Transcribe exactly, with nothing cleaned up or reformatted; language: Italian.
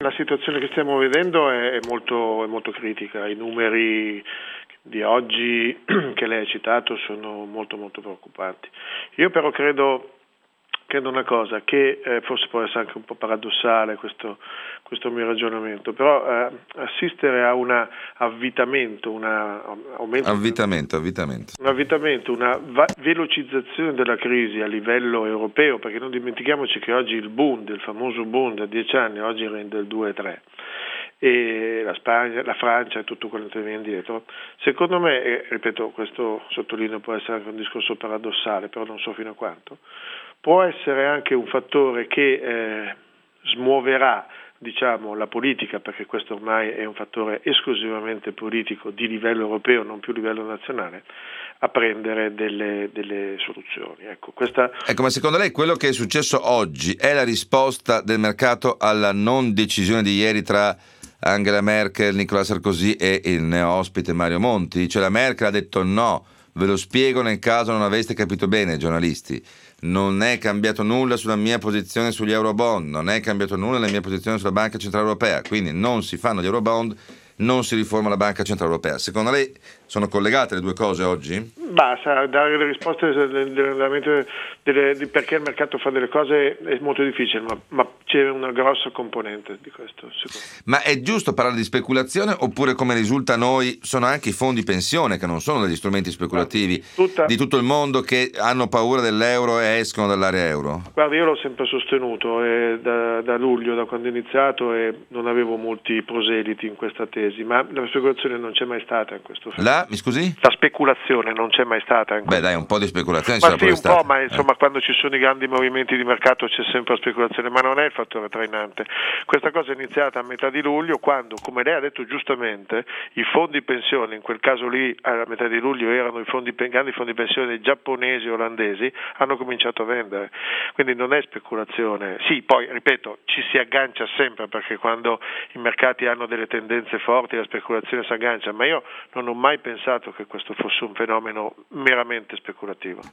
La situazione che stiamo vedendo è molto, è molto critica, i numeri di oggi che lei ha citato sono molto molto preoccupanti. Io però credo, credo una cosa, che eh, forse può essere anche un po' paradossale questo, questo mio ragionamento, però eh, assistere a un avvitamento, una, aumento, avvitamento, avvitamento. un avvitamento, una va- velocizzazione della crisi a livello europeo, perché non dimentichiamoci che oggi il Bund, il famoso Bund a dieci anni, oggi rende il due virgola tre. E la Spagna, la Francia e tutto quello che viene dietro. Secondo me, e ripeto, questo sottolineo può essere anche un discorso paradossale, però non so fino a quanto, può essere anche un fattore che eh, smuoverà, diciamo, la politica, perché questo ormai è un fattore esclusivamente politico di livello europeo, non più livello nazionale, a prendere delle, delle soluzioni. Ecco, questa... ecco, ma secondo lei quello che è successo oggi è la risposta del mercato alla non decisione di ieri tra Angela Merkel, Nicolas Sarkozy e il neospite Mario Monti? Cioè la Merkel ha detto no, ve lo spiego nel caso non aveste capito bene, giornalisti, non è cambiato nulla sulla mia posizione sugli eurobond, non è cambiato nulla nella mia posizione sulla Banca Centrale Europea, quindi non si fanno gli eurobond, non si riforma la Banca Centrale Europea. Secondo lei sono collegate le due cose oggi? Basta, dare le risposte delle, delle, di perché il mercato fa delle cose è molto difficile, ma, ma c'è una grossa componente di questo. Ma è giusto parlare di speculazione oppure, come risulta a noi, sono anche i fondi pensione che non sono degli strumenti speculativi Guardi, tutta, di tutto il mondo che hanno paura dell'euro e escono dall'area euro? Guardi, io l'ho sempre sostenuto eh, da, da luglio, da quando ho iniziato, e non avevo molti proseliti in questa tesi, ma la speculazione non c'è mai stata in questo fenomeno. La, mi scusi? La speculazione non c'è mai stata in Beh, questo dai, un po' di speculazione ma c'è sì, un stata. po', ma insomma, eh. quando ci sono i grandi movimenti di mercato c'è sempre speculazione, ma non è il fattore trainante. Questa cosa è iniziata a metà di luglio, quando, come lei ha detto giustamente, i fondi pensione, in quel caso lì a metà di luglio erano i fondi, grandi fondi pensione giapponesi e olandesi, hanno cominciato a vendere. Quindi non è speculazione. Sì, poi, ripeto, ci si aggancia sempre, perché quando i mercati hanno delle tendenze forti la speculazione si aggancia, ma io non ho mai pensato che questo fosse un fenomeno meramente speculativo.